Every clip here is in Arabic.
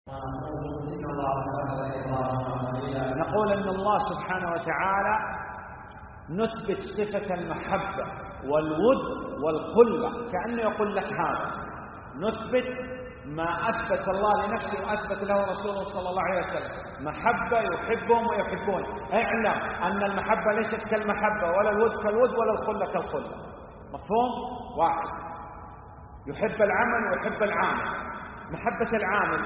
نقول أن الله سبحانه وتعالى نثبت صفة المحبة والود والخلة، كأنه يقول لك هذا نثبت ما أثبت الله لنفسه وأثبت له رسوله صلى الله عليه وسلم، محبة يحبهم ويحبون. اعلم أن المحبة ليست كالمحبة، ولا الود كالود، ولا الخلة كالخلة. مفهوم؟ واحد. يحب العمل ويحب العامل. محبة العامل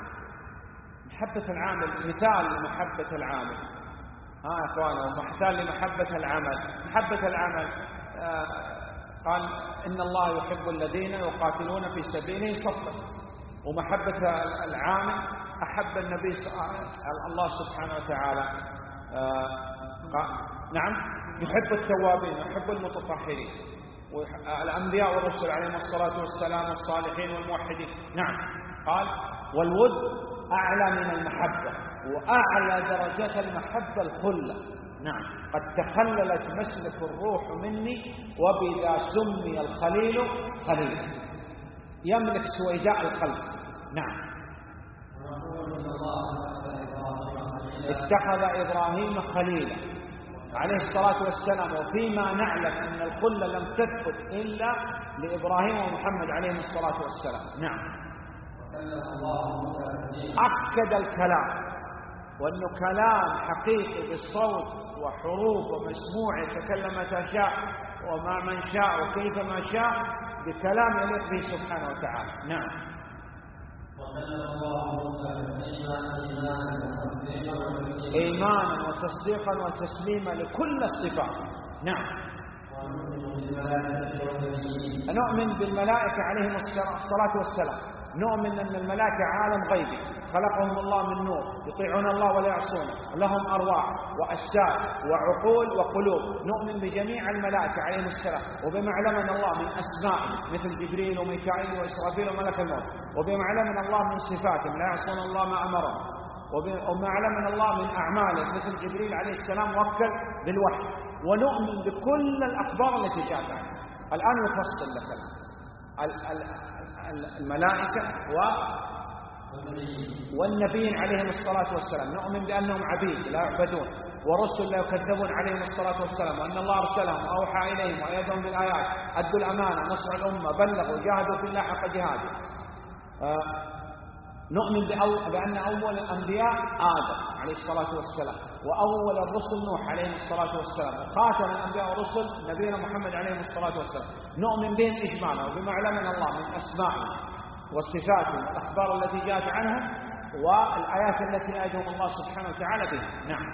مثال لمحبة العامل، يا اخوانا، مثال لمحبة العمل. محبة العمل قال إن الله يحب الذين يقاتلون في سبيله صفا. ومحبة العامل أحب النبي الله سبحانه وتعالى نعم، يحب التوابين ويحب المتطهرين، الأنبياء والرسل عليهم الصلاة والسلام، والصالحين والموحدين. نعم. قال والود أعلى من المحبة، وأعلى درجات المحبة الخلة. نعم. قد تخللت مسلك الروح مني، وبذا سمي الخليل خليلا، يملك سويداء القلب. نعم. اتخذ إبراهيم خليلا عليه الصلاة والسلام، وفيما نعلم أن الخلة لم تثبت إلا لإبراهيم ومحمد عليهم الصلاة والسلام. نعم. أكد الكلام، وأنه كلام حقيقي بالصوت وحروف ومسموع، يتكلم متى شاء ومع من شاء وكيف ما شاء، بكلام يليق به سبحانه وتعالى. نعم. إيمانا وتصديقا وتسليما لكل الصفات. نعم. نؤمن بالملائكة عليهم الصلاة والسلام، نؤمن أن الملائكة عالم غيبي خلقهم الله من نور، يطيعون الله ولا يعصونه، لهم أرواح وأجساد وعقول وقلوب. نؤمن بجميع الملائكة عليهم السلام، وبما علمنا الله من أسمائهم مثل جبريل وميكائيل وإسرافيل وملك الموت، وبما علمنا الله من صفاتهم لا يعصون الله ما أمرهم، وما علمنا الله من أعمالهم مثل جبريل عليه السلام موكل بالوحي. ونؤمن بكل الأخبار التي جاءت عنه. الآن يفصل لك الملائكة والنبيين عليهم الصلاة والسلام. نؤمن بأنهم عبيد لا يعبدون، ورسل لا يكذبون عليهم الصلاة والسلام، وأن الله أرسلهم وأوحى إليهم وأيدهم بالآيات، أدوا الأمانة، نصر الأمة، بلغوا، جاهدوا في الله حق جهاده. نؤمن بأن أول الأنبياء آدم عليه الصلاة والسلام، وأول الرسل نوح عليه الصلاة والسلام، وخاتم الأنبياء والرسل نبينا محمد عليه الصلاة والسلام. نؤمن بهم إجمالا، وبما علمنا الله من أسمائهم وصفاتهم والأخبار التي جاءت عنهم، والآيات التي يأيدهم الله سبحانه وتعالى بها. نعم.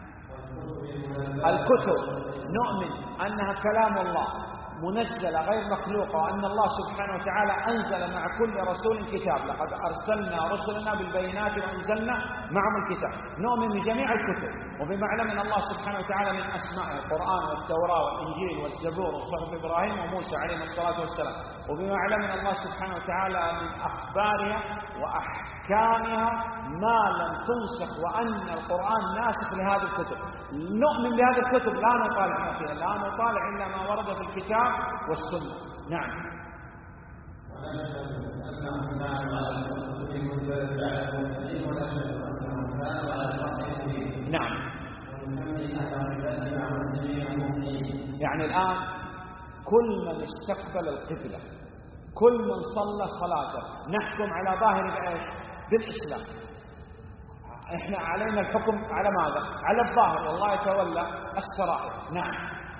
الكتب نؤمن أنها كلام الله منزلة غير مخلوقة، وأن الله سبحانه وتعالى أنزل مع كل رسول كتاب. لقد أرسلنا رسلنا بالبينات وأنزلنا معهم الكتاب. نؤمن بجميع الكتب، وبما علمنا الله سبحانه وتعالى من أسمائه القرآن والتوراة والإنجيل والزبور وصحف إبراهيم وموسى عليهم الصلاة والسلام، وبما علمنا الله سبحانه وتعالى من أخبارها وأحكامها ما لم تنسخ، وأن القرآن ناسخ لهذه الكتب. نؤمن بهذه الكتب، لا نطالع فيها، لا نطالع إلا ما ورد في الكتاب والسنة. نعم. نعم. يعني الآن كل من استقبل القبلة، كل من صلى صلاته، نحكم على ظاهر ايش؟ بالإسلام. احنا علينا الحكم على ماذا؟ على الظاهر، والله يتولى السرائر. نعم.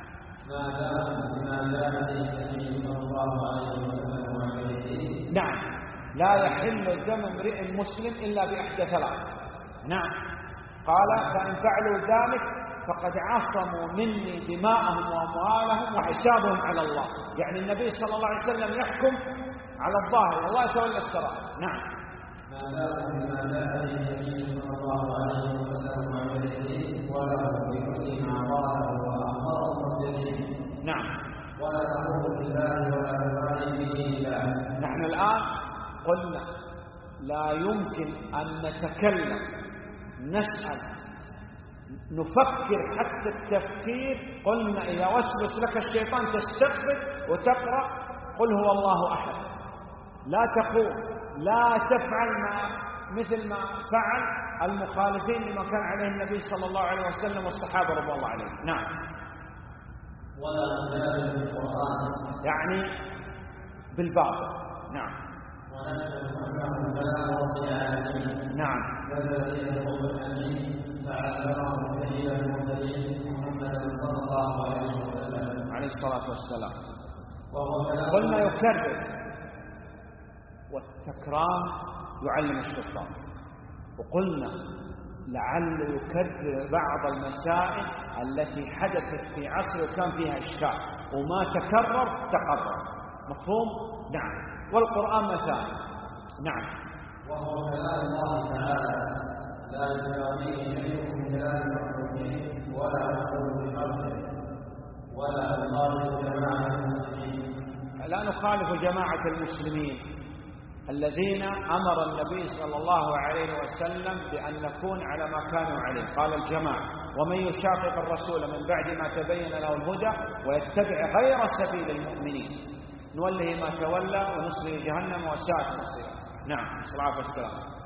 نعم. لا يحل دم امرئ مسلم إلا بإحدى ثلاث. نعم. قال فإن فعلوا ذلك فقد عصموا مني دماءهم وأموالهم وحسابهم على الله. يعني النبي صلى الله عليه وسلم يحكم على الظاهر، والله يتولى السرائر. نعم. نعم. نحن الآن قلنا لا يمكن أن نتكلم، نسأل، نفكر حتى التفكير. قلنا إذا وسوس لك الشيطان تستقبل وتقرأ قل هو الله أحد، لا تقول، لا تفعل ما مثل ما فعل المخالفين لما كان عليه النبي صلى الله عليه وسلم والصحابة رضي الله عليهم. نعم. ولا مجال في القرآن يعني بالباطل. نعم. نعم. عليه الصلاة والسلام. قلنا يكرر، والتكرار يعلم الشيطان، وقلنا لعله يكرر بعض المسائل التي حدثت في عصر وكان فيها إشكال وما تقرر. مفهوم؟ نعم. والقرآن مثال. نعم. وهو كلام الله تعالى لا يساويه شيء من كلام المخلوقين ولا يقول بحرفه ولا نخالف جماعة المسلمين. لا نخالف جماعة المسلمين الذين أمر النبي صلى الله عليه وسلم بأن نكون على ما كانوا عليه. قال الجماعة: ومن يشاقق الرسول من بعد ما تبين له الهدى ويتبع غير سبيل المؤمنين نوله ما تولى ونصله جهنم وساءت مصيره. نعم. صلى الله عليه وسلم.